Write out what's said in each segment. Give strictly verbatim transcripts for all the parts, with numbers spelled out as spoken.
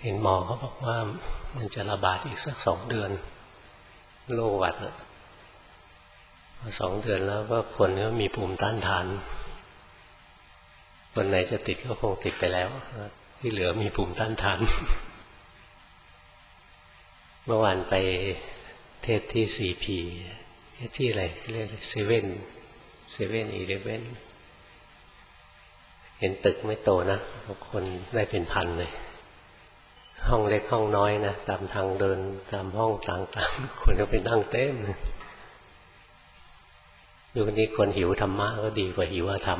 เห็นหมอเขาบอกว่ามันจะระบาดอีกสักสองเดือนโรคหวัดสองเดือนแล้วก็คนก็มีภูมิต้านทานคนไหนจะติดก็คงติดไปแล้วที่เหลือมีภูมิต้านทานเมื่อวานไปเทศที่ซีพีที่อะไรเรียกเซเว่นเซเว่นอีเลฟเว่นเห็นตึกไม่โตนะคนได้เป็นพันเลยห้องเล็กห้องน้อยนะตามทางเดินตามห้องต่างๆคนก็ไปนั่งเต็มเลยยุคนี้คนหิวธรรมะก็ดีกว่าหิวธรรม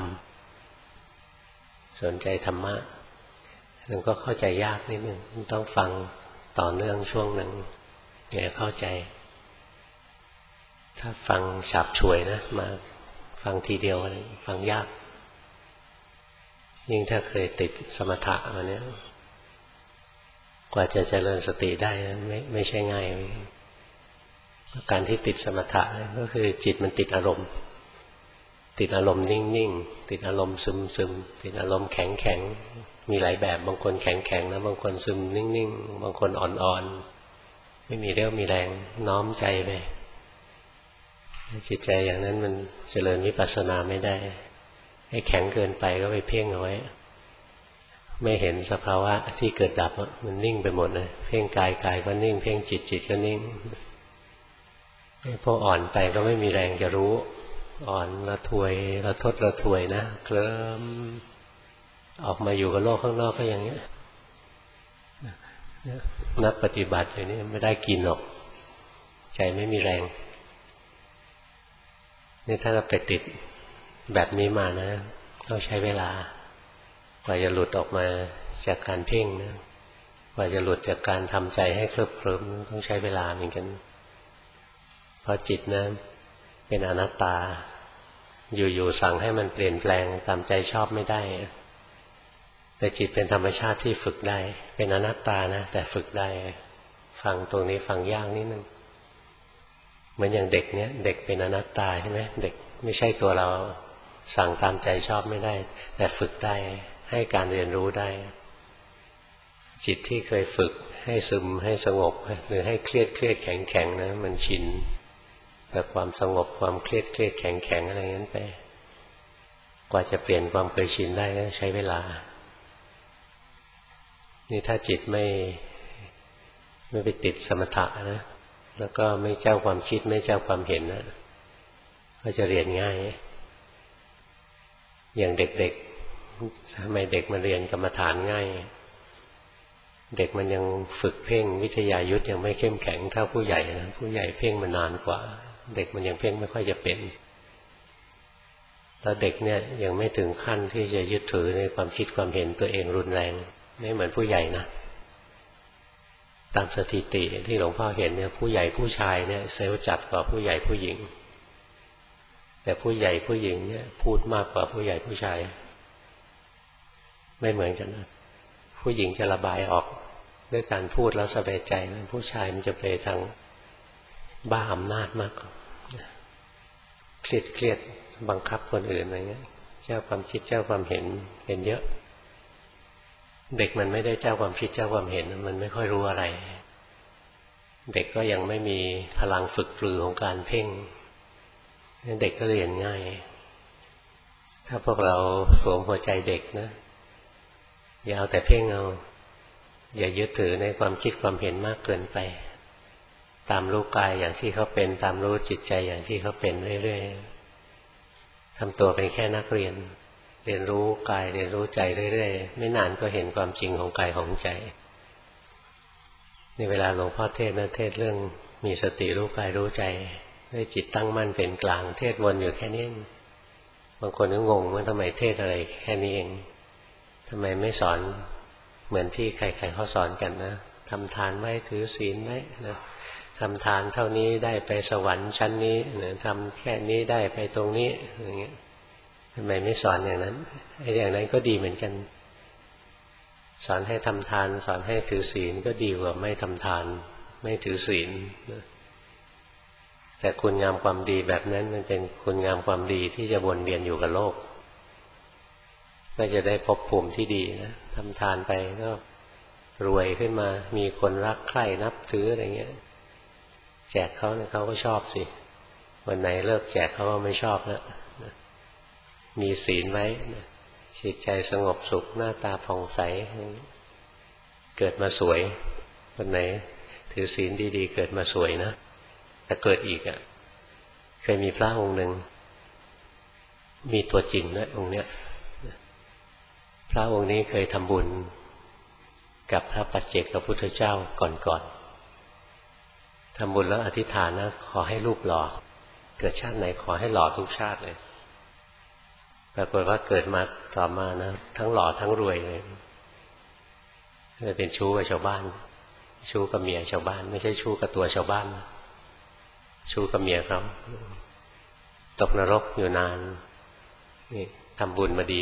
สนใจธรรมะมันก็เข้าใจยากนิดนึงต้องฟังต่อเนื่องช่วงหนึ่งถึงจะเข้าใจถ้าฟังฉับฉวยนะมาฟังทีเดียวฟังยากยิ่งถ้าเคยติดสมถะมาเนี้ยกว่าจะเจริญสติได้ไม่ไม่ใช่ง่ายการที่ติดสมถะก็คือจิตมันติดอารมณ์ติดอารมณ์นิ่งๆติดอารมณ์ซึมๆติดอารมณ์แข็งๆมีหลายแบบบางคนแข็งๆนะบางคนซึมนิ่งๆบางคนอ่อนๆไม่มีเรี่ยวมีแรงน้อมใจไปจิตใจอย่างนั้นมันเจริญวิปัสสนาไม่ได้ให้แข็งเกินไปก็ไปเพ่งเอาไว้ไม่เห็นสภาวะที่เกิดดับมันนิ่งไปหมดเลยเพ่งกายกายก็นิ่งเพ่งจิตจิตก็นิ่งพวกอ่อนไปก็ไม่มีแรงจะรู้อ่อนระทวยระทดระทวยนะเคลิ้มออกมาอยู่กับโลกข้างนอกก็อย่างนี้นักปฏิบัติอย่างนี้ไม่ได้กินหรอกใจไม่มีแรงนี่ถ้าเราไปติดแบบนี้มานะต้องใช้เวลากว่าจะหลุดออกมาจากการเพ่งนะกว่าจะหลุดจากการทำใจให้เคลิบเคลิ้มต้องใช้เวลาเหมือนกันเพราะจิตนะเป็นอนัตตาอยู่ๆสั่งให้มันเปลี่ยนแปลงตามใจชอบไม่ได้แต่จิตเป็นธรรมชาติที่ฝึกได้เป็นอนัตตานะแต่ฝึกได้ฟังตรงนี้ฟังยากนิดนึงเหมือนอย่างเด็กเนี้ยเด็กเป็นอนัตตาใช่ไหมเด็กไม่ใช่ตัวเราสั่งตามใจชอบไม่ได้แต่ฝึกได้ให้การเรียนรู้ได้จิตที่เคยฝึกให้ซึมให้สงบหรือให้เครียดเครียดแข็งแข็งนะมันชินกับความสงบความเครียดเครียดแข็งแข็งอะไรนั้นไปกว่าจะเปลี่ยนความเคยชินได้ก็ใช้เวลานี่ถ้าจิตไม่ไม่ไปติดสมถะนะแล้วก็ไม่เจ้าความคิดไม่เจ้าความเห็นนะก็จะเรียนง่ายอย่างเด็กๆทำไมเด็กมาเรียนกรรมฐานง่ายเด็กมันยังฝึกเพ่งวิทยายุทธยังไม่เข้มแข็งเท่าผู้ใหญ่นะผู้ใหญ่เพ่งมานานกว่าเด็กมันยังเพ่งไม่ค่อยจะเป็นแล้วเด็กเนี่ยยังไม่ถึงขั้นที่จะยึดถือในความคิดความเห็นตัวเองรุนแรงไม่เหมือนผู้ใหญ่นะตามสถิติที่หลวงพ่อเห็นเนี่ยผู้ใหญ่ผู้ชายเนี่ยเซลล์จัดกว่าผู้ใหญ่ผู้หญิงแต่ผู้ใหญ่ผู้หญิงเนี่ยพูดมากกว่าผู้ใหญ่ผู้ชายไม่เหมือนกันนะผู้หญิงจะระบายออกด้วยการพูดแล้วสบายใจนะผู้ชายมันจะไปทางบ้าอำนาจมากเครียดเครียดบังคับคนอื่นอะไรเงี้ยเจ้าความคิดเจ้าความเห็นเป็นเยอะเด็กมันไม่ได้เจ้าความคิดเจ้าความเห็นมันไม่ค่อยรู้อะไรเด็กก็ยังไม่มีพลังฝึกปรือของการเพ่งเด็กก็เรียนง่ายถ้าพวกเราสวมหัวใจเด็กนะอย่าเอาแต่เพ่งเอาอย่ายึดถือในความคิดความเห็นมากเกินไปตามรู้กายอย่างที่เขาเป็นตามรู้จิตใจอย่างที่เขาเป็นเรื่อยๆทำตัวเป็นแค่นักเรียนเรียนรู้กายเรียนรู้ใจเรื่อยๆไม่นานก็เห็นความจริงของกายของใจในเวลาหลวงพ่อเทศนะเทศเรื่องมีสติรู้กายรู้ใจด้วยจิตตั้งมั่นเป็นกลางเทศวนอยู่แค่นี้บางคนก็งงว่าทำไมเทศอะไรแค่นี้เองทำไมไม่สอนเหมือนที่ใครๆเขาสอนกันนะทำทานไว้ถือศีลไว้นะทำทานเท่านี้ได้ไปสวรรค์ชั้นนี้นะทำแค่นี้ได้ไปตรงนี้อย่างเงี้ยทำไมไม่สอนอย่างนั้นไอ้อย่างนั้นก็ดีเหมือนกันสอนให้ทำทานสอนให้ถือศีลก็ดีกว่าไม่ทำทานไม่ถือศีลนะแต่คุณงามความดีแบบนั้นมันเป็นคุณงามความดีที่จะวนเวียนอยู่กับโลกก็จะได้พบภูมิที่ดีนะทำทานไปก็รวยขึ้นมามีคนรักใคร่นับถืออะไรเงี้ยแจกเขาเนี่ยเขาก็ชอบสิวันไหนเลิกแจกเขาก็ไม่ชอบแล้วมีศีลไว้จิตใจสงบสุขหน้าตาผ่องใสเกิดมาสวยวันไหนถือศีลดีๆเกิดมาสวยนะแต่เกิดอีกอ่ะเคยมีพระองค์หนึ่งมีตัวจริงนะองค์เนี้ยพระองค์นี้เคยทำบุญกับพระปัจเจกพุทธเจ้าก่อนๆทำบุญแล้วอธิษฐานนะขอให้รูปหล่อเกิดชาติไหนขอให้หล่อทุกชาติเลยปรากฏว่าเกิดมาต่อมานะทั้งหล่อทั้งรวยเลยเลยเป็นชู้กับชาวบ้านชู้กับเมียชาวบ้านไม่ใช่ชู้กับตัวชาวบ้านชู้กับเมียเขาตกนรกอยู่นานนี่ทำบุญมาดี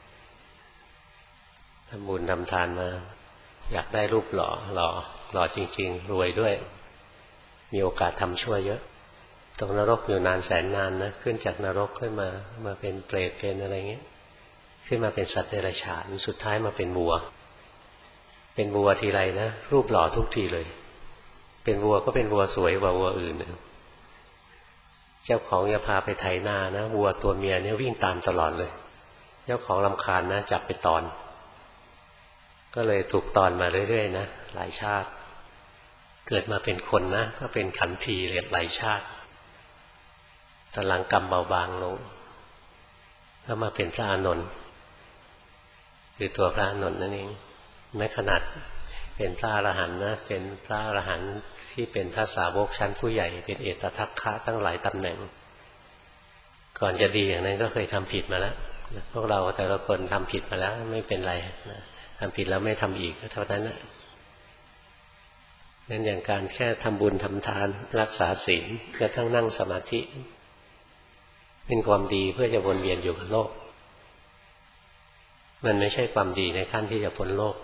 ทำบุญทำทานมาอยากได้รูปหล่อหล่อหล่อจริงๆรวยด้วยมีโอกาสทำชั่วเยอะตกนรกอยู่นานแสนนานนะขึ้นจากนรกขึ้นมามาเป็นเปรตเป็นอะไรเงี้ยขึ้นมาเป็นสัตว์เดรัจฉานสุดท้ายมาเป็นวัวเป็นวัวทีไรนะรูปหล่อทุกทีเลยเป็นวัวก็เป็นวัวสวยกว่าวัวอื่นนะเจ้าของจะพาไปไถนานะวัวตัวเมียเนี่ยวิ่งตามตลอดเลยเจ้าของรำคาญนะจับไปตอนก็เลยถูกตอนมาเรื่อยๆนะหลายชาติเกิดมาเป็นคนนะก็เป็นขันทีเลยหลายชาติตอนหลังกรรมเบาบางลงก็มาเป็นพระอานนท์คือตัวพระอานนท์นั่นเองแม้ขนาดเป็นพระอรหันต์นะเป็นพระอรหันต์ที่เป็นพระสาวกชั้นผู้ใหญ่เป็นเอตทัคคะตั้งหลายตำแหน่งก่อนจะดีอย่างนั้นก็เคยทำผิดมาแล้วพวกเราแต่ละคนทำผิดมาแล้วไม่เป็นไรทำผิดแล้วไม่ทำอีกก็เท่านั้นแหละนั่นอย่างการแค่ทำบุญทำทานรักษาศีลกระทั่งนั่งสมาธิเป็นความดีเพื่อจะวนเวียนอยู่กับโลกมันไม่ใช่ความดีในขั้นที่จะพ้นโลก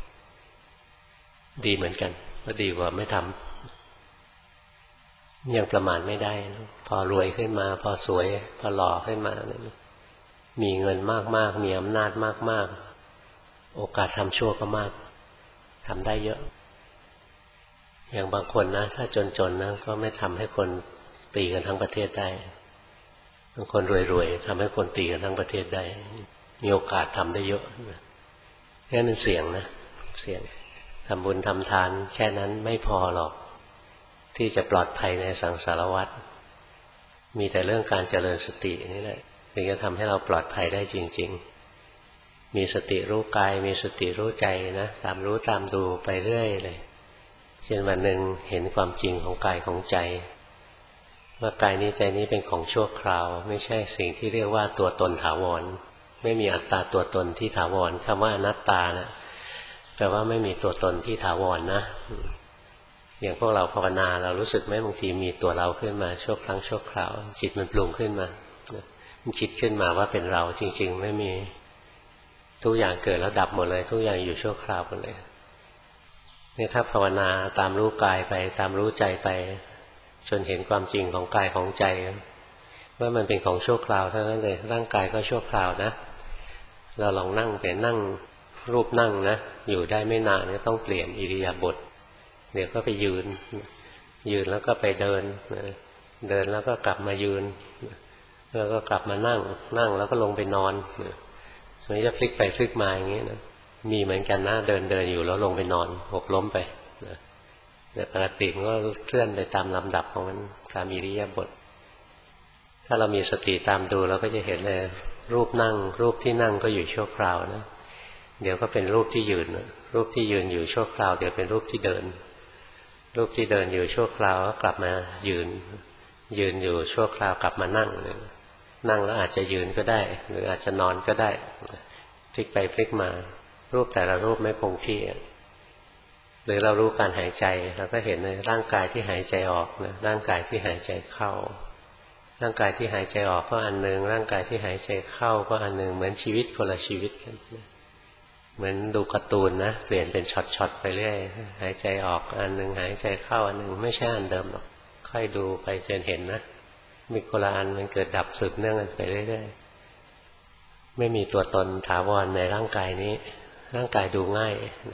ดีเหมือนกันก็ดีกว่าไม่ทำยังประมาณไม่ได้พอรวยขึ้นมาพอสวยพอหล่อขึ้นมามีเงินมากๆมีอำนาจมากๆโอกาสทำชั่วก็มากทำได้เยอะอย่างบางคนนะถ้าจนๆนะก็ไม่ทำให้คนตีกันทั้งประเทศได้บางคนรวยๆทำให้คนตีกันทั้งประเทศได้มีโอกาสทำได้เยอะแค่นั้นเสี่ยงนะเสี่ยงทำบุญทำทานแค่นั้นไม่พอหรอกที่จะปลอดภัยในสังสารวัฏมีแต่เรื่องการเจริญสตินี่แหละถึงจะทำให้เราปลอดภัยได้จริงๆมีสติรู้กายมีสติรู้ใจนะตามรู้ตามดูไปเรื่อยเลยเช่นวันหนึ่งเห็นความจริงของกายของใจว่ากายนี้ใจนี้เป็นของชั่วคราวไม่ใช่สิ่งที่เรียกว่าตัวตนถาวรไม่มีอัตตาตัวตนที่ถาวรคำว่าอนัตตานะแปลว่าไม่มีตัวตนที่ถาวรนะอย่างพวกเราภาวนาเรารู้สึกไหมบางทีมีตัวเราขึ้นมาชั่วครั้งชั่วคราวจิตมันปรุงขึ้นมามันคิดขึ้นมาว่าเป็นเราจริงๆไม่มีทุกอย่างเกิดแล้วดับหมดเลยทุกอย่างอยู่ชั่วคราวหมดเลยนี่ถ้าภาวนาตามรู้กายไปตามรู้ใจไปจนเห็นความจริงของกายของใจว่ามันเป็นของชั่วคราวเท่านั้นเลยร่างกายก็ชั่วคราวนะเราลองนั่งไปนั่งรูปนั่งนะอยู่ได้ไม่นานก็ต้องเปลี่ยนอิริยาบถเดี๋ยวก็ไปยืนยืนแล้วก็ไปเดินเดินแล้วก็กลับมายืนแล้วก็กลับมานั่งนั่งแล้วก็ลงไปนอนส่วนจะพลิกไปพลิกมาอย่างนี้นะมีเหมือนกันนะเดินเดินอยู่แล้วลงไปนอนหกล้มไปแต่ปกติมันก็เคลื่อนไปตามลำดับของมันตามอิริยาบถถ้าเรามีสติตามดูเราก็จะเห็นเลยรูปนั่งรูปที่นั่งก็อยู่ชั่วคราวนะเดี๋ยวก็เป็นรูปที่ยืนรูปที่ยืนอยู่ชั่วคราวเดี๋ยวเป็นรูปที่เดินรูปที่เดินอยู่ชั่วคราวก็กลับมายืนยืนอยู่ชั่วคราวกลับมานั่งนั่งแล้วอาจจะยืนก็ได้หรืออาจจะนอนก็ได้พลิกไปพลิกมารูปแต่ละรูปไม่คงที่หรือเรารู้การหายใจเราก็เห็นในร่างกายที่หายใจออกนะร่างกายที่หายใจเข้าร่างกายที่หายใจออกก็อันนึงร่างกายที่หายใจเข้าก็อันนึงเหมือนชีวิตคนละชีวิตกันเหมือนดูการ์ตูนนะเปลี่ยนเป็นช็อตๆไปเรื่อยหายใจออกอันนึงหายใจเข้าอันนึงไม่ใช่อันเดิมหรอกค่อยดูไปจนเห็นนะมีคนละอันมันเกิดดับสืบเนื่องกันไปเรื่อยๆไม่มีตัวตนถาวรในร่างกายนี้ร่างกายดูง่ายนะ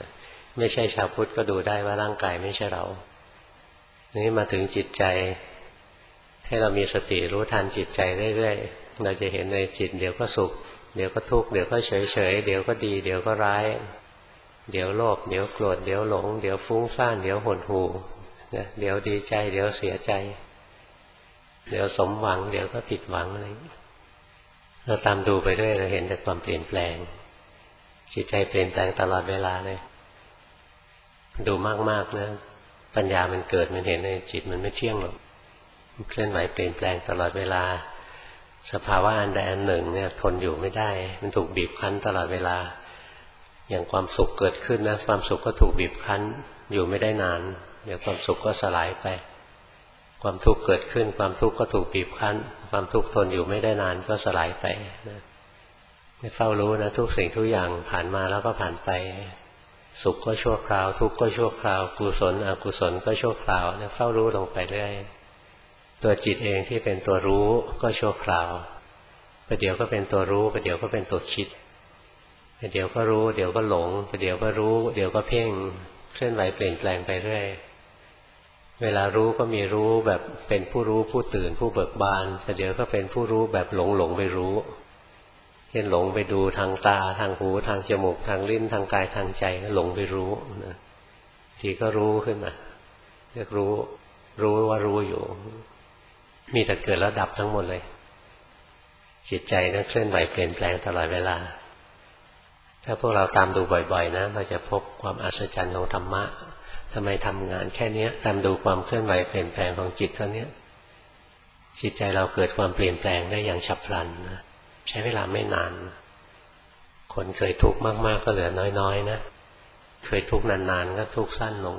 ไม่ใช่ชาวพุทธก็ดูได้ว่าร่างกายไม่ใช่เรานี่มาถึงจิตใจให้เรามีสติรู้ทันจิตใจเรื่อยๆเราจะเห็นในจิตเดี๋ยวก็สุขเดี๋ยวก็ทุกข์เดี๋ยวก็เฉยๆเดี๋ยวก็ดีเดี๋ยวก็ร้ายเดี๋ยวโลภเดี๋ยวโกรธเดี๋ยวหลงเดี๋ยวฟุ้งซ่านเดี๋ยวหดหู่เดี๋ยวดีใจเดี๋ยวเสียใจเดี๋ยวสมหวังเดี๋ยวก็ผิดหวังอะไรเราตามดูไปเรื่อยเราเห็นแต่ความเปลี่ยนแปลงจิตใจเปลี่ยนแปลงตลอดเวลาเลยดูมากๆนะปัญญามันเกิดมันเห็นในจิตมันไม่เที่ยงหรอกมันเคลื่อนไหวเปลี่ยนแปลงตลอดเวลาสภาวะอันใดอันหนึ่งเนี่ยทนอยู่ไม่ได้มันถูกบีบคั้นตลอดเวลาอย่างความสุขเกิดขึ้นนะความสุขก็ถูกบีบคั้นอยู่ไม่ได้นานเดี๋ยวความสุขก็สลายไปความทุกข์เกิดขึ้นความทุกข์ก็ถูกบีบคั้นความทุกข์ทนอยู่ไม่ได้นานก็สลายไปนะให้เฝ้ารู้นะทุกสิ่งทุกอย่างผ่านมาแล้วก็ผ่านไปสุขก็ชั่วคราวทุกข์ก็ชั่วคราวกุศลอกุศลก็ชั่วคราวเนี่ยเฝ้ารู้ลงไปเรื่อยตัวจิตเองที่เป็นตัวรู้ก็ชั่วคราวประเดี๋ยวก็เป็นตัวรู้ประเดี๋ยวก็เป็นตัวคิดประเดี๋ยวก็รู้เดี๋ยวก็หลงประเดี๋ยวก็รู้เดี๋ยวก็เพ่งเคลื่อนไหวเปลี่ยนแปลงไปเรื่อยเวลารู้ก็มีรู้แบบเป็นผู้รู้ผู้ตื่นผู้เบิกบานประเดี๋ยวก็เป็นผู้รู้แบบหลงหลงไปรู้เช่นหลงไปดูทางตาทางหูทางจมูกทางลิ้นทางกายทางใจก็หลงไปรู้นะทีก็รู้ขึ้นมาเรียกรู้รู้ว่ารู้อยู่มีแต่เกิดแล้วดับทั้งหมดเลยจิตใจนั้นเคลื่อนไหวเปลี่ยนแปลงตลอดเวลาถ้าพวกเราตามดูบ่อยๆนะเราจะพบความอัศจรรย์ของธรรมะทำไมทำงานแค่นี้ตามดูความเคลื่อนไหวเปลี่ยนแปลงของจิตเท่านี้จิตใจเราเกิดความเปลี่ยนแปลงได้อย่างฉับพลันนะใช้เวลาไม่นานคนเคยทุกข์มากๆก็เหลือน้อยๆนะเคยทุกข์นานๆก็ทุกข์สั้นลง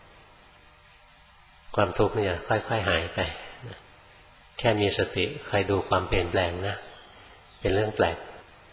ความทุกข์เนี่ยค่อยๆหายไปแค่มีสติคอยดูความเปลี่ยนแปลงนะเป็นเรื่องแปลก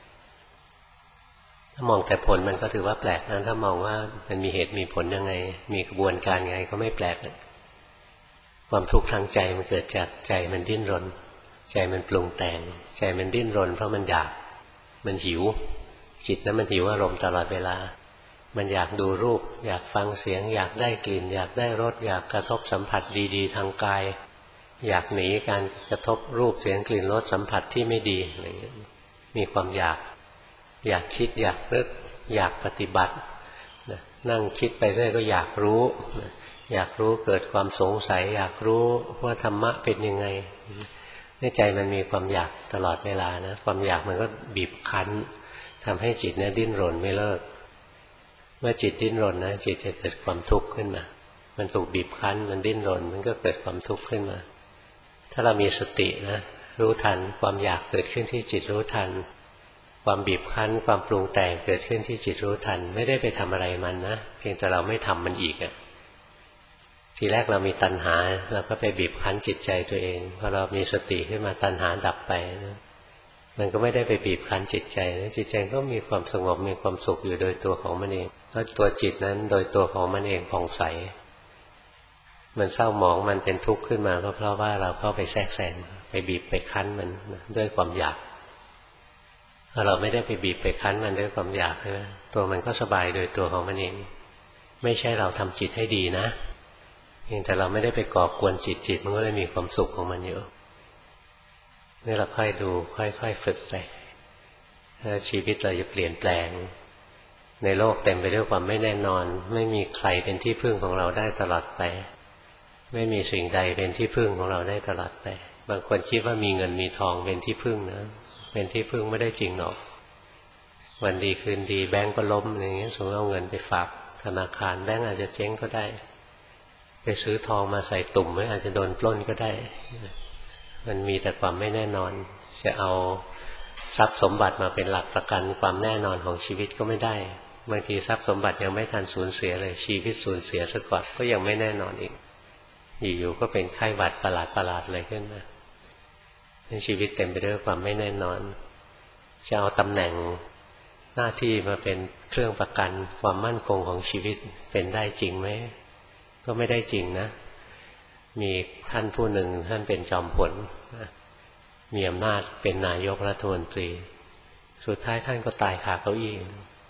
ถ้ามองแต่ผลมันก็ถือว่าแปลกนะถ้ามองว่ามันมีเหตุมีผลยังไงมีกระบวนการไงก็ไม่แปลกนะความทุกข์ทางใจมันเกิดจากใจมันดิ้นรนใจมันปรุงแต่งใจมันดิ้นรนเพราะมันอยากมันหิวจิตนั้นมันหิวอารมณ์ตลอดเวลามันอยากดูรูปอยากฟังเสียงอยากได้กลิ่นอยากได้รสอยากกระทบสัมผัสดีๆทางกายอยากหนีการกระทบรูปเสียงกลิ่นรสสัมผัสที่ไม่ดีอะไรอย่างนี้มีความอยากอยากคิดอยากนึกอยากปฏิบัตินั่งคิดไปเรื่อยก็อยากรู้อยากรู้เกิดความสงสัยอยากรู้ว่าธรรมะเป็นยังไงในใจมันมีความอยากตลอดเวลานะความอยากมันก็บีบคั้นทำให้จิตเนี่ยดิ้นรนไม่เลิกเมื่อจิตดิ้นรนนะจิตจะเกิดความทุกข์ขึ้นมามันถูกบีบคั้นมันดิ้นรนมันก็เกิดความทุกข์ขึ้นมาถ้าเรามีสตินะรู้ทันความอยากเกิดขึ้นที่จิตรู้ทันความบีบคั้นความปรุงแต่งเกิดขึ้นที่จิตรู้ทันไม่ได้ไปทำอะไรมันนะเพียงแต่เราไม่ทำมันอีกอ่ะทีแรกเรามีตัณหาเราก็ไปบีบคั้นจิตใจตัวเองพอเรามีสติขึ้นมาตัณหาดับไปนะมันก็ไม่ได้ไปบีบคั้นจิตใจนะจิตใจก็มีความสงบมีความสุขอยู่โดยตัวของมันเองเพราะตัวจิตนั้นโดยตัวของมันเองผ่องใสมันเศร้าหมองมันเป็นทุกข์ขึ้นมาก็เพราะว่าเราเข้าไปแทรกแซงไปบีบไปคั้นมันด้วยความอยากถ้าเราไม่ได้ไปบีบไปคั้นมันด้วยความอยากนะตัวมันก็สบายโดยตัวของมันเองไม่ใช่เราทำจิตให้ดีนะเพียงแต่เราไม่ได้ไปก่อกวนจิตจิตมันก็เลยมีความสุขของมันอยู่นี่เราค่อยดูค่อยๆฝึกไปแล้วชีวิตเราจะเปลี่ยนแปลงในโลกเต็มไปด้วยความไม่แน่นอนไม่มีใครเป็นที่พึ่งของเราได้ตลอดไปไม่มีสิ่งใดเป็นที่พึ่งของเราได้ตลอดไปบางคนคิดว่ามีเงินมีทองเป็นที่พึ่งนะเป็นที่พึ่งไม่ได้จริงหรอกวันดีคืนดีแบงก์ก็ล้มอย่างเงี้ยสมมติเอาเงินไปฝากธนาคารแบงก์อาจจะเจ๊งก็ได้ไปซื้อทองมาใส่ตุ่มไว้อาจจะโดนปล้นก็ได้มันมีแต่ความไม่แน่นอนจะเอาทรัพย์สมบัติมาเป็นหลักประกันความแน่นอนของชีวิตก็ไม่ได้บางทีทรัพย์สมบัติยังไม่ทันสูญเสียเลยชีวิตสูญเสียซะก่อนก็ยังไม่แน่นอนอีกอยู่ๆก็เป็นไข้หวัดประหลาดๆอะไรขึ้นมาชีวิตเต็มไปด้วยความไม่แน่นอนจะเอาตำแหน่งหน้าที่มาเป็นเครื่องประกันความมั่นคงของชีวิตเป็นได้จริงไหมก็ไม่ได้จริงนะมีท่านผู้หนึ่งท่านเป็นจอมพลมีอำนาจเป็นนายกรัฐมนตรีสุดท้ายท่านก็ตายคาเก้าอี้ต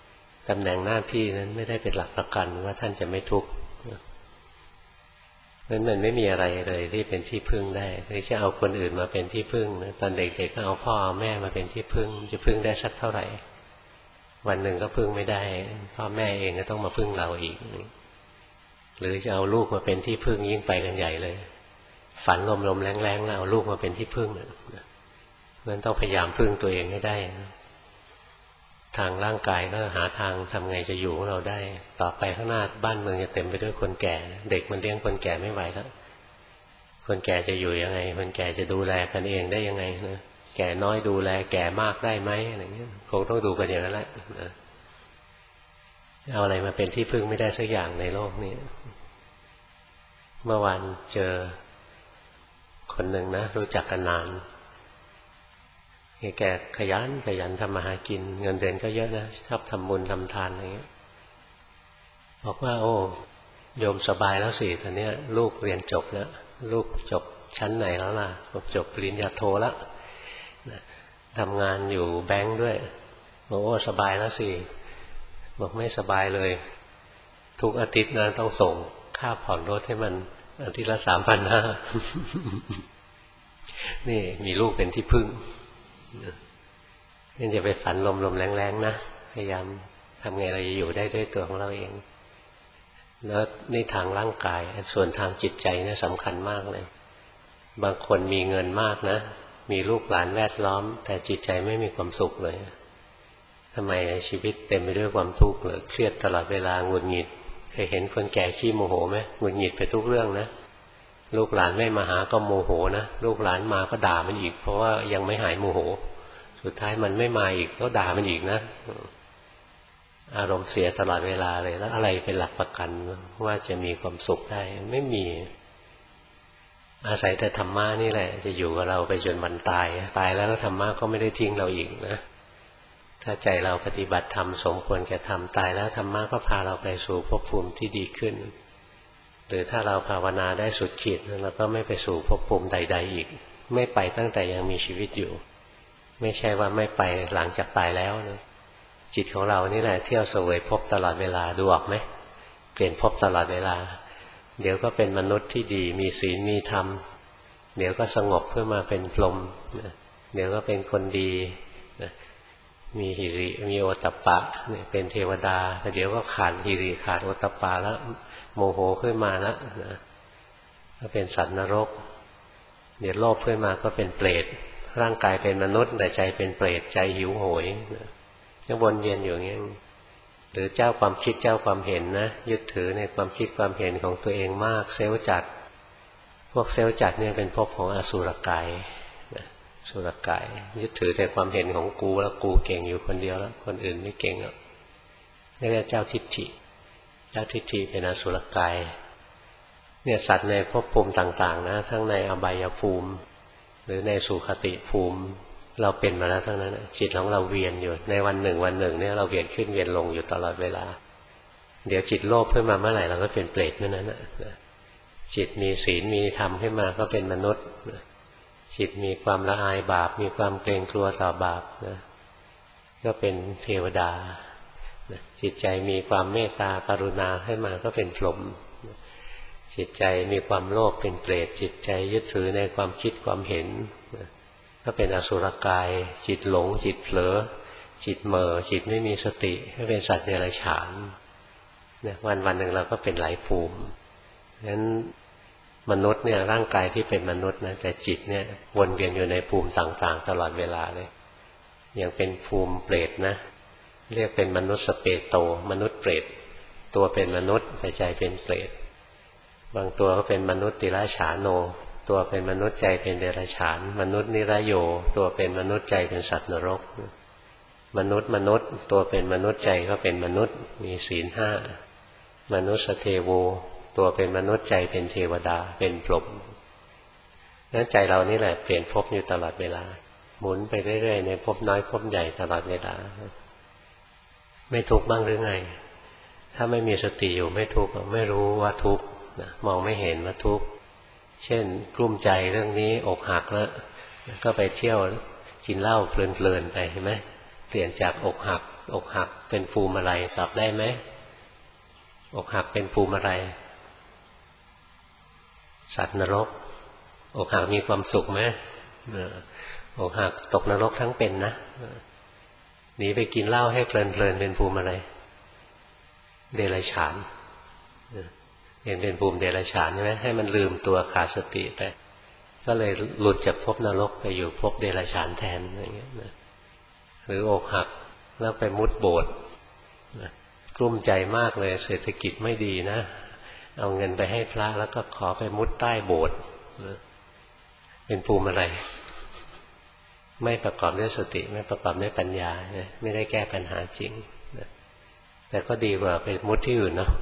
ตำแหน่งหน้าที่นั้นไม่ได้เป็นหลักประกันว่าท่านจะไม่ทุกข์เพราะมันไม่มีอะไรเลยที่เป็นที่พึ่งได้หรือจะเอาคนอื่นมาเป็นที่พึ่งนะตอนเด็กๆก็เอาพ่อเอาแม่มาเป็นที่พึ่งจะพึ่งได้สักเท่าไหร่วันหนึ่งก็พึ่งไม่ได้พ่อแม่เองก็ต้องมาพึ่งเราอีกหรือจะเอาลูกมาเป็นที่พึ่งยิ่งไปกันใหญ่เลยฝันลมๆแรงๆแล้วเอาลูกมาเป็นที่พึ่งมันต้องพยายามพึ่งตัวเองให้ได้ทางร่างกายก็หาทางทำไงจะอยู่ของเราได้ต่อไปข้างหน้าบ้านเมืองจะเต็มไปด้วยคนแก่เด็กมันเลี้ยงคนแก่ไม่ไหวแล้วคนแก่จะอยู่ยังไงคนแก่จะดูแลกันเองได้ยังไงนะแก่น้อยดูแลแก่มากได้ไหมอะไรเงี้ยคงต้องดูกันอย่างนั้นแหละนะเอาอะไรมาเป็นที่พึ่งไม่ได้สักอย่างในโลกนี้เมื่อวานเจอคนหนึ่งนะรู้จักกันนานแกขยันขยันทำมาหากินเงินเดือนก็เยอะนะชอบทำบุญทำทานอะไรเงี้ยบอกว่าโอ้โยมสบายแล้วสิตอนนี้ลูกเรียนจบแล้วลูกจบชั้นไหนแล้วล่ะจบปริญญาโทแล้วทำงานอยู่แบงค์ด้วยบอกโอ้สบายแล้วสิบอกไม่สบายเลยทุกอาทิตย์นะต้องส่งค่าผ่อนรถให้มันอาทิตย์ละสามพันห้านี่มีลูกเป็นที่พึ่งนี่จะไปฝันลมๆแรงๆนะพยายามทำไงเราจะอยู่ได้ด้วยตัวของเราเองแล้วนี่ทางร่างกายส่วนทางจิตใจเนี่ยสำคัญมากเลยบางคนมีเงินมากนะมีลูกหลานแวดล้อมแต่จิตใจไม่มีความสุขเลยทำไมชีวิตเต็มไปด้วยความทุกข์เลยเครียดตลอดเวลาหงุดหงิดเคยเห็นคนแก่ขี้โมโหไหมหงุดหงิดไปทุกเรื่องนะลูกหลานไม่มาหาก็โมโหนะลูกหลานมาก็ด่ามันอีกเพราะว่ายังไม่หายโมโหสุดท้ายมันไม่มาอีกก็ด่ามันอีกนะอารมณ์เสียตลอดเวลาเลยแล้วอะไรเป็นหลักประกันว่าจะมีความสุขได้ไม่มีอาศัยแต่ธรรมะนี่แหละจะอยู่กับเราไปจนวันตายตายแล้วธรรมะก็ไม่ได้ทิ้งเราอีกนะถ้าใจเราปฏิบัติธรรมสมควรแก่ธรรมตายแล้วธรรมะก็พาเราไปสู่ภพภูมิที่ดีขึ้นหรือถ้าเราภาวนาได้สุดขีดเราก็ไม่ไปสู่ภพภูมิใดๆอีกไม่ไปตั้งแต่ยังมีชีวิตอยู่ไม่ใช่ว่าไม่ไปหลังจากตายแล้วนะจิตของเรานี่แหละเที่ยวเสวยภพตลอดเวลาดูออกไหมเปลี่ยนภพตลอดเวลาเดี๋ยวก็เป็นมนุษย์ที่ดีมีศีลมีธรรมเดี๋ยวก็สงบเพื่อมาเป็นพรหมเดี๋ยวก็เป็นคนดีมีหิริมีโอตตัปปะเนี่ยเป็นเทวดาแต่เดี๋ยวก็ขาดหิริขาดโอตตัปปะแล้วโมโหขึ้นมาแล้วนะก็เป็นสัตว์นรกเดี๋ยวโลภขึ้นมาก็เป็นเปรตร่างกายเป็นมนุษย์แต่ใจเป็นเปรตใจหิวโหยจะวนเวียนอยู่อย่างนี้หรือเจ้าความคิดเจ้าความเห็นนะยึดถือในความคิดความเห็นของตัวเองมากเซลล์จัดพวกเซลล์จัดเนี่ยเป็นภพของอสุรกายอสุรกายยึดถือแต่ความเห็นของกูแล้วกูเก่งอยู่คนเดียวแล้วคนอื่นไม่เก่งหรอกนี่เรียกเจ้าทิฏฐิเจ้าทิฏฐิเป็นอสุรกายเนี่ยสัตว์ในภพภูมิต่างๆนะทั้งในอบายภูมิหรือในสุคติภูมิเราเป็นมาแล้วทั้งนั้นจิตของเราเวียนอยู่ในวันหนึ่งวันหนึ่งเนี่ยเราเวียนขึ้นเวียนลงอยู่ตลอดเวลาเดี๋ยวจิตโลภขึ้นมาเมื่อไหร่เราก็เป็นเปรตเมื่อนั้นนะจิตมีศีลมีธรรมขึ้นมาก็เป็นมนุษย์จิตมีความละอายบาปมีความเกรงกลัวต่อบาปนะก็เป็นเทวดาจิตใจมีความเมตตากรุณาขึ้นมาก็เป็นพรหมจิตใจมีความโลภเป็นเปรตจิตใจยึดถือในความคิดความเห็นก็เป็นอสุรกายจิตหลงจิตเผลอจิตเหม่อจิตไม่มีสติก็เป็นสัตว์เดรัจฉานเนี่ยวันวันหนึ่งเราก็เป็นหลายภูมิงั้นมนุษย์เนี่ยร่างกายที่เป็นมนุษย์นะแต่จิตเนี่ยวนเวียนอยู่ในภูมิต่างๆตลอดเวลาเลยอย่างเป็นภูมิเปรตนะเรียกเป็นมนุษย์สเปโตมนุษย์เปรตตัวเป็นมนุษย์แต่ใจเป็นเปรตบางตัวก็เป็นมนุษย์ติราชาโนตัวเป็นมนุษย์ใจเป็นเดรัจฉานมนุษย์นิรโยตัวเป็นมนุษย์ใจเป็นสัตว์นรกมนุษย์มนุษย์ตัวเป็นมนุษย์ใจก็เป็นมนุษย์มีศีลห้ามนุษย์เทโวตัวเป็นมนุษย์ใจเป็นเทวดาเป็นพรหมนั้นใจเรานี่แหละเปลี่ยนภพอยู่ตลอดเวลาหมุนไปเรื่อยๆในภพน้อยภพใหญ่ตลอดเวลาไม่ทุกข์บ้างหรือไงถ้าไม่มีสติอยู่ไม่ทุกข์ไม่รู้ว่าทุกข์มองไม่เห็นว่าทุกข์เช่นกลุ้มใจเรื่องนี้อกหักแล้วก็ไปเที่ยวกินเหล้าเพลินๆไปเห็นไหมเปลี่ยนจากอกหักอกหักเป็นภูมิอะไรตอบได้ไหมอกหักเป็นภูมิอะไรสัตว์นรกอกหักมีความสุขไหมอกหักตกนรกทั้งเป็นนะหนีไปกินเหล้าให้เพลินๆเป็นภูมิอะไรเดรัจฉานเห็นเป็นภูมิเดรัจฉานใช่ไหมให้มันลืมตัวขาดสติไปก็เลยหลุดจากภพนรกไปอยู่ภพเดรัจฉานแทนอย่างเงี้ยนะหรืออกหักแล้วไปมุดโบสถ์กลุ้มใจมากเลยเศรษฐกิจไม่ดีนะเอาเงินไปให้พระแล้วก็ขอไปมุดใต้โบสถ์เป็นภูมิอะไรไม่ประกอบด้วยสติไม่ประกอบด้วยปัญญาไม่ได้แก้ปัญหาจริงแต่ก็ดีกว่าไปมุดที่อื่นเนาะ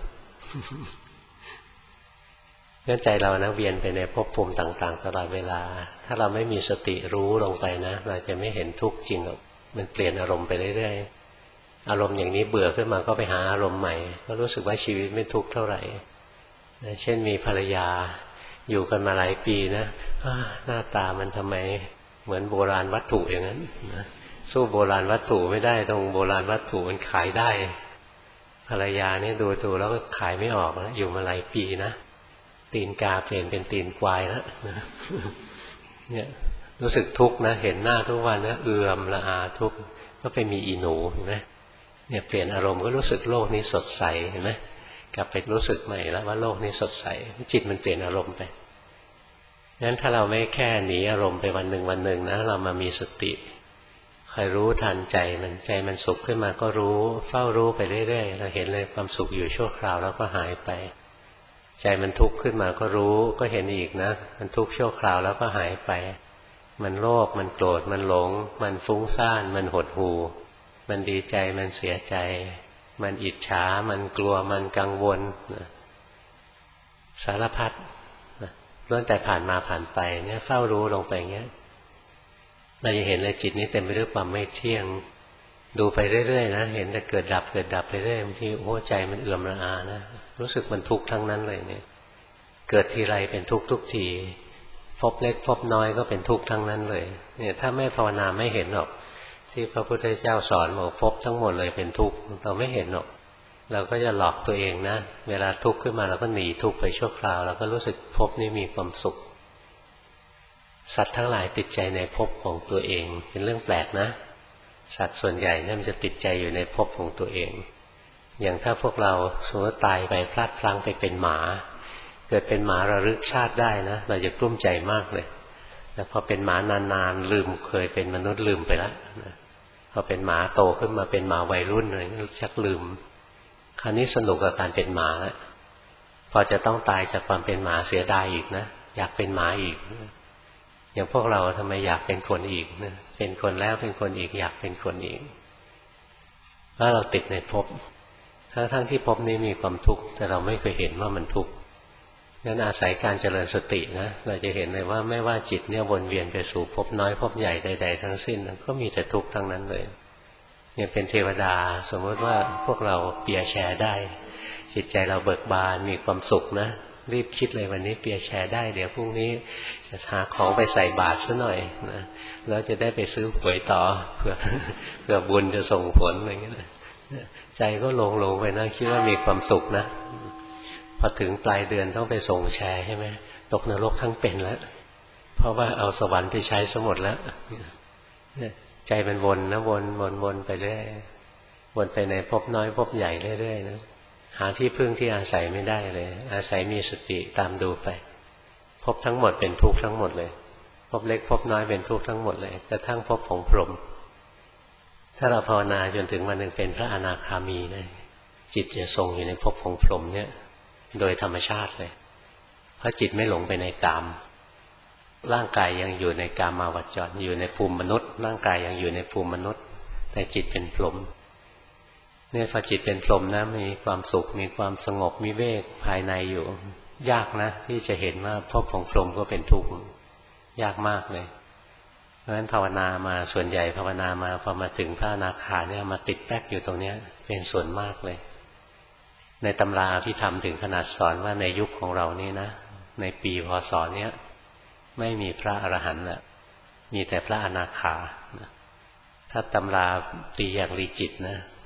เนื่องใจเรานะเวียนไปในภพภูมิต่างๆตลอดเวลาถ้าเราไม่มีสติรู้ลงไปนะเราจะไม่เห็นทุกข์จริงหรอกมันเปลี่ยนอารมณ์ไปเรื่อยๆอารมณ์อย่างนี้เบื่อขึ้นมาก็ไปหาอารมณ์ใหม่ก็รู้สึกว่าชีวิตไม่ทุกข์เท่าไหร่เช่นมีภรรยาอยู่กันมาหลายปีนะหน้าตามันทำไมเหมือนโบราณวัตถุอย่างนั้นสู้โบราณวัตถุไม่ได้ตรงโบราณวัตถุมันขายได้ภรรยานี่ดูดูแล้วก็ขายไม่ออกแล้วอยู่มาหลายปีนะตีนกาเปลี่ยนเป็นตีนควายแล้วเนี่ยรู้สึกทุกข์นะเห็นหน้าทุกวันนะเอื่อมละอาทุกข์ก็ไปมีอีหนูเห็นไหมเนี่ยเปลี่ยนอารมณ์ก็รู้สึกโลกนี้สดใสเห็นไหมกลับไปรู้สึกใหม่แล้วว่าโลกนี้สดใสจิตมันเปลี่ยนอารมณ์ไปงั้นถ้าเราไม่แค่หนีอารมณ์ไปวันหนึ่งวันหนึ่งนะเรามามีสติคอยรู้ทันใจมันใจมันสุขขึ้นมาก็รู้เฝ้ารู้ไปเรื่อยๆเราเห็นเลยความสุขอยู่ชั่วคราวแล้วก็หายไปใจมันทุกข์ขึ้นมาก็รู้ก็เห็นอีกนะมันทุกข์ชั่วคราวแล้วก็หายไปมันโลภมันโกรธมันหลงมันฟุ้งซ่านมันหดหู่มันดีใจมันเสียใจมันอิจฉามันกลัวมันกังวลสารพัดล้วนแต่ผ่านมาผ่านไปเนี่ยเฝ้ารู้ลงไปอย่างเงี้ยเราจะเห็นเลยจิตนี้เต็มไปด้วยความไม่เที่ยงดูไปเรื่อยๆนะเห็นแต่เกิดดับเกิดดับไปเรื่อยบางทีโอ้ใจมันเอื่อมระอานะรู้สึกมันทุกข์ทั้งนั้นเลยเนี่ยเกิดทีไรเป็นทุกข์ทุกทีพบเล็กพบน้อยก็เป็นทุกข์ทั้งนั้นเลยเนี่ยถ้าไม่ภาวนาไม่เห็นหรอกที่พระพุทธเจ้าสอนบอกพบทั้งหมดเลยเป็นทุกข์เราไม่เห็นหรอกเราก็จะหลอกตัวเองนะเวลาทุกข์ขึ้นมาเราก็หนีทุกข์ไปชั่วคราวเราก็รู้สึกพบนี้มีความสุขสัตว์ทั้งหลายติดใจในภพของตัวเองเป็นเรื่องแปลกนะสัตว์ส่วนใหญ่เนี่ยมันจะติดใจอยู่ในภพของตัวเองอย่างถ้าพวกเราสมมติตายไปพลาดพลั้งไปเป็นหมาเกิดเป็นหมาระลึกชาติได้นะเราจะกลุ้มใจมากเลยแต่พอเป็นหมานานๆลืมเคยเป็นมนุษย์ลืมไปแล้วนะพอเป็นหมาโตขึ้นมาเป็นหมาวัยรุ่นเลยชักลืมคราวนี้สนุกกับการเป็นหมาแล้วพอจะต้องตายจากความเป็นหมาเสียดายอีกนะอยากเป็นหมาอีกอย่างพวกเราทำไมอยากเป็นคนอีกนะเป็นคนแล้วเป็นคนอีกอยากเป็นคนอีกเพราะเราติดในภพทั้งๆที่ภพนี้มีความทุกข์แต่เราไม่เคยเห็นว่ามันทุกข์งั้นอาศัยการเจริญสตินะเราจะเห็นเลยว่าไม่ว่าจิตเนี่ยวนเวียนไปสู่ภพน้อยภพใหญ่ใดๆทั้งสิ้นก็มีแต่ทุกข์ทั้งนั้นเลยเนี่ยเป็นเทวดาสมมติว่าพวกเราเปียแชร์ได้จิตใจเราเบิกบานมีความสุขนะรีบคิดเลยวันนี้เปียแชร์ได้เดี๋ยวพรุ่งนี้จะหาของไปใส่บาตรซะหน่อยนะแล้วจะได้ไปซื้อหวยต่อเพื่อเพื่อบุญจะส่งผลอะไรอย่างเงี้ยใจก็ลงลงไปนะคิดว่ามีความสุขนะพอถึงปลายเดือนต้องไปส่งแชร์ใช่ไหมตกนรกทั้งเป็นแล้วเพราะว่าเอาสวรรค์ไปใช้ซะหมดแล้วใจมันวนนะวนวนวนไปเรื่อยวนไปในภพน้อยภพใหญ่เรื่อยๆนะหาที่พึ่งที่อาศัยไม่ได้เลยอาศัยมีสติตามดูไปภพทั้งหมดเป็นทุกข์ทั้งหมดเลยภพเล็กภพน้อยเป็นทุกข์ทั้งหมดเลยกระทั่งภพของพรหมถ้าเราภาวนาจนถึงวันหนึ่งเป็นพระอนาคามีนะจิตจะทรงอยู่ในภพของพรหมเนี่ยโดยธรรมชาติเลยเพราะจิตไม่หลงไปในกามร่างกายยังอยู่ในกามาวจรอยู่ในภูมิมนุษย์ร่างกายยังอยู่ในภูมิมนุษย์แต่จิตเป็นพรหมเนี่ยพอจิตเป็นพรหมนะมีความสุขมีความสงบมีเวกภายในอยู่ยากนะที่จะเห็นว่าภพของพรหมก็เป็นทุกข์ยากมากเลยเพราะฉะนั้นภาวนามาส่วนใหญ่ภาวนามาพอมาถึงพระอนาคาเนี่ยมาติดแป๊กอยู่ตรงเนี้ยเป็นส่วนมากเลยในตำราอภิธรรมถึงขนาดสอนว่าในยุคของเรานี่นะในปีพ.ศ.เนี้ยไม่มีพระอรหันต์ละมีแต่พระอนาคาถ้าตำราตีอย่างลีจิตนะ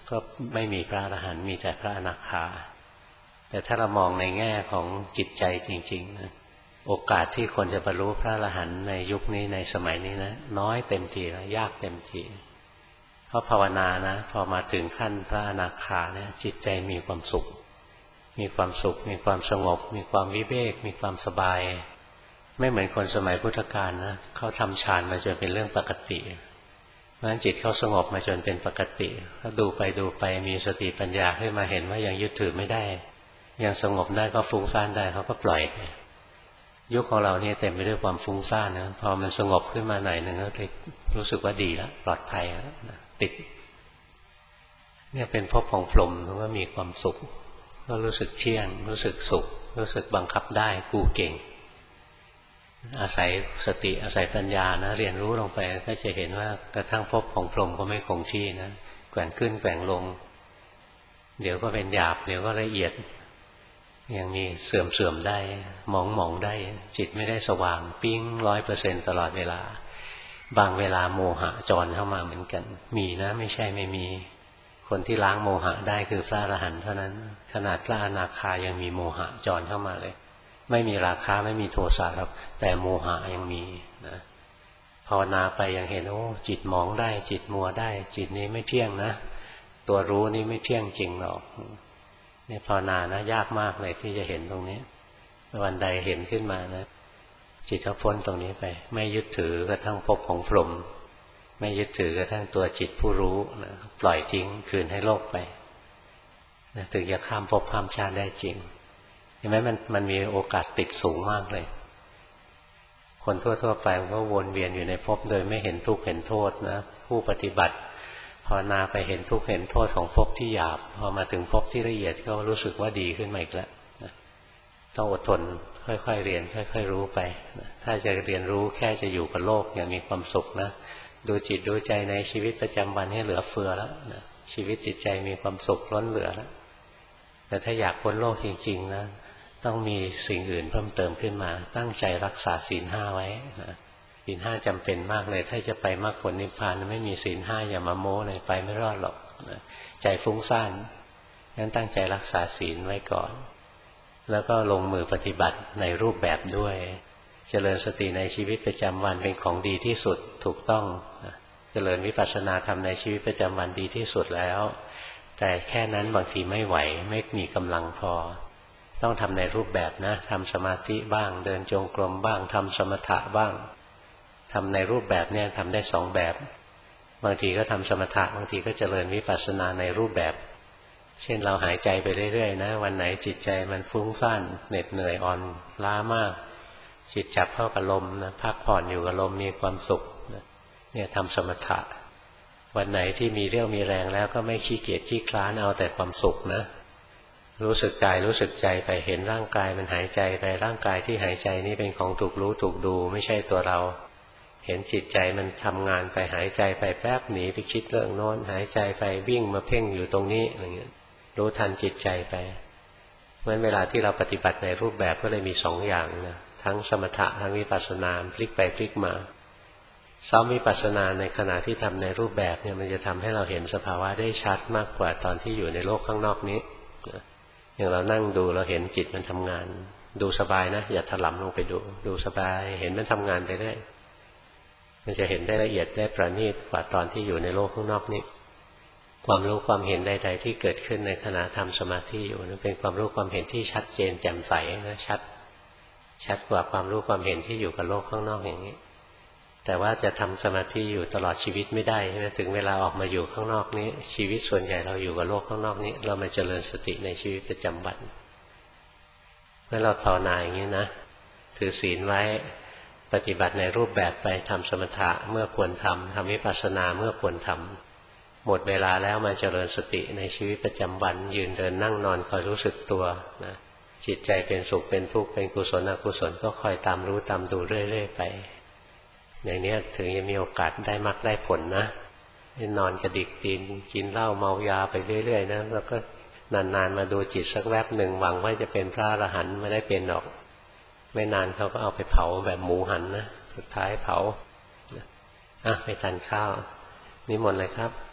ก็ไม่มีพระอรหันต์มีแต่พระอนาคาแต่ถ้าเรามองในแง่ของจิตใจจริงๆนะโอกาสที่คนจะบรรลุพระอรหันต์ในยุคนี้ในสมัยนี้นะน้อยเต็มทีแล้วยากเต็มทีเพราะภาวนานะพอมาถึงขั้นพระอนาคาเนี่ยจิตใจมีความสุขมีความสุขมีความสงบมีความวิเวกมีความสบายไม่เหมือนคนสมัยพุทธกาลนะเขาทำฌานมาจนเป็นเรื่องปกติเพราะฉะนั้นจิตเขาสงบมาจนเป็นปกติถ้าดูไปดูไปมีสติปัญญาขึ้นมาเห็นว่ายังยึดถือไม่ได้ยังสงบได้ก็ฟุ้งซ่านได้เขาก็ปล่อยไปยุคของเราเนี่ยเต็มไปด้วยความฟุ้งซ่านนะพอมันสงบขึ้นมาหน่อยหนึ่งก็เลยรู้สึกว่าดีแล้วปลอดภัยแล้วติดเนี่ยเป็นภพของพรหมแล้วก็มีความสุขก็รู้สึกเที่ยงรู้สึกสุขรู้สึกบังคับได้กูเก่งอาศัยสติอาศัยปัญญานะเรียนรู้ลงไปก็จะเห็นว่ากระทั่งภพของพรหมก็ไม่คงที่นะแกว่งขึ้นแกว่งลงเดี๋ยวก็เป็นหยาบเดี๋ยวก็ละเอียดยังมีเสื่อมเสื่อมได้มองมองได้จิตไม่ได้สว่างปิ้งร้อยเปอร์เซ็นต์ตลอดเวลาบางเวลาโมหะจรเข้ามาเหมือนกันมีนะไม่ใช่ไม่มีคนที่ล้างโมหะได้คือพระอรหันต์เท่านั้นขนาดพระอนาคายังมีโมหะจรเข้ามาเลยไม่มีราคะไม่มีโทสะครับแต่โมหะยังมีนะภาวนาไปยังเห็นโอ้จิตมองได้จิตมัวได้จิตนี้ไม่เที่ยงนะตัวรู้นี่ไม่เที่ยงจริงหรอกเนี่ยภาวนานะยากมากเลยที่จะเห็นตรงนี้วันใดเห็นขึ้นมานะจิตก็พ้นตรงนี้ไปไม่ยึดถือกระทั่งภพของพรหมไม่ยึดถือกระทั่งตัวจิตผู้รู้นะปล่อยทิ้งคืนให้โลกไปนะถึงจะข้ามภพข้ามชาติได้จริงเห็นไหมมันมันมีโอกาสติดสูงมากเลยคนทั่วๆไปก็วนเวียนอยู่ในภพโดยไม่เห็นทุกข์เห็นโทษนะผู้ปฏิบัติภาวนาไปเห็นทุกข์เห็นโทษของภพที่หยาบพอมาถึงภพที่ละเอียดก็รู้สึกว่าดีขึ้นมาอีกแล้วนะต้องอดทนค่อยๆเรียนค่อยๆรู้ไปนะถ้าจะเรียนรู้แค่จะอยู่กับโลกอย่างมีความสุขนะดูจิตดูใจในชีวิตประจำวันให้เหลือเฟือแล้วนะชีวิตจิตใจมีความสุขล้นเหลือแล้วแต่ถ้าอยากพ้นโลกจริงๆนะต้องมีสิ่งอื่นเพิ่มเติมขึ้นมาตั้งใจรักษาศีลห้าไว้นะศีลห้าจำเป็นมากเลยถ้าจะไปมรรคผลนิพพานไม่มีศีลห้าอย่ามาโม้เลยไปไม่รอดหรอกนะใจฟุ้งซ่านงั้นตั้งใจรักษาศีลไว้ก่อนแล้วก็ลงมือปฏิบัติในรูปแบบด้วยเจริญสติในชีวิตประจำวันเป็นของดีที่สุดถูกต้องนะเจริญวิปัสสนาธรรมในชีวิตประจำวันดีที่สุดแล้วแต่แค่นั้นบางทีไม่ไหวไม่มีกำลังพอต้องทำในรูปแบบนะทำสมาธิบ้างเดินจงกรมบ้างทำสมถะบ้างทำในรูปแบบเนี่ยทำได้สองแบบบางทีก็ทำสมถะบางทีก็เจริญวิปัสสนาในรูปแบบเช่นเราหายใจไปเรื่อยๆนะวันไหนจิตใจมันฟุ้งซ่านเหน็ดเหนื่อยอ่อนล้ามากจิตจับเข้ากับลมนะพักผ่อนอยู่กับลมมีความสุขเนี่ยทำสมถะวันไหนที่มีเรี่ยวมีแรงแล้วก็ไม่ขี้เกียจขี้คลานเอาแต่ความสุขนะรู้สึกกายรู้สึกใจไปเห็นร่างกายมันหายใจไปร่างกายที่หายใจนี่เป็นของถูกรู้ถูกดูไม่ใช่ตัวเราเห็นจิตใจมันทำงานไปหายใจไปแป๊บหนีไปคิดเรื่องโน้นหายใจไปวิ่งมาเพ่งอยู่ตรงนี้อะไรเงี้ยรู้ทันจิตใจไปเพราะฉะนั้นเวลาที่เราปฏิบัติในรูปแบบก็เลยมีสองอย่างนะทั้งสมถะทั้งวิปัสสนาพลิกไปพลิกมาซ้อมวิปัสสนาในขณะที่ทำในรูปแบบเนี่ยมันจะทำให้เราเห็นสภาวะได้ชัดมากกว่าตอนที่อยู่ในโลกข้างนอกนี้อย่างเรานั่งดูเราเห็นจิตมันทำงานดูสบายนะอย่าถลำลงไปดูดูสบายเห็นมันทำงานไปได้มันจะเห็นได้ละเอียดได้ประณีตกว่าตอนที่อยู่ในโลกข้างนอกนี้ความรู้ความเห็นใดๆที่เกิดขึ้นในขณะทำสมาธิอยู่นั้นเป็นความรู้ความเห็นที่ชัดเจนแจ่มใสนะชัดชัดกว่าความรู้ความเห็นที่อยู่กับโลกข้างนอกอย่างนี้แต่ว่าจะทำสมาธิอยู่ตลอดชีวิตไม่ได้ใช่ไหมถึงเวลาออกมาอยู่ข้างนอกนี้ชีวิตส่วนใหญ่เราอยู่กับโลกข้างนอกนี้เรามาเจริญสติในชีวิตประจำวันเมื่อเราภาวนาอย่างนี้นะถือศีลไว้ปฏิบัติในรูปแบบไปทำสมถะเมื่อควรทำทำวิปัสสนาเมื่อควรทำหมดเวลาแล้วมาเจริญสติในชีวิตประจำวันยืนเดินนั่งนอนคอยรู้สึกตัวนะจิตใจเป็นสุขเป็นทุกข์เป็นกุศลอกุศลก็คอยตามรู้ตามดูเรื่อยๆไปอย่างนี้ถึงจะมีโอกาสได้มรรคได้ผลนะนอนกระดิกตีนกินเหล้าเมายาไปเรื่อยๆนะแล้วก็นานๆมาดูจิตสักแวบหนึ่งหวังว่าจะเป็นพระอรหันต์ไม่ได้เป็นหรอกไม่นานเขาก็เอาไปเผาแบบหมูหันนะสุดท้ายเผาอ่ะไปทานข้าวนิมนต์เลยครับ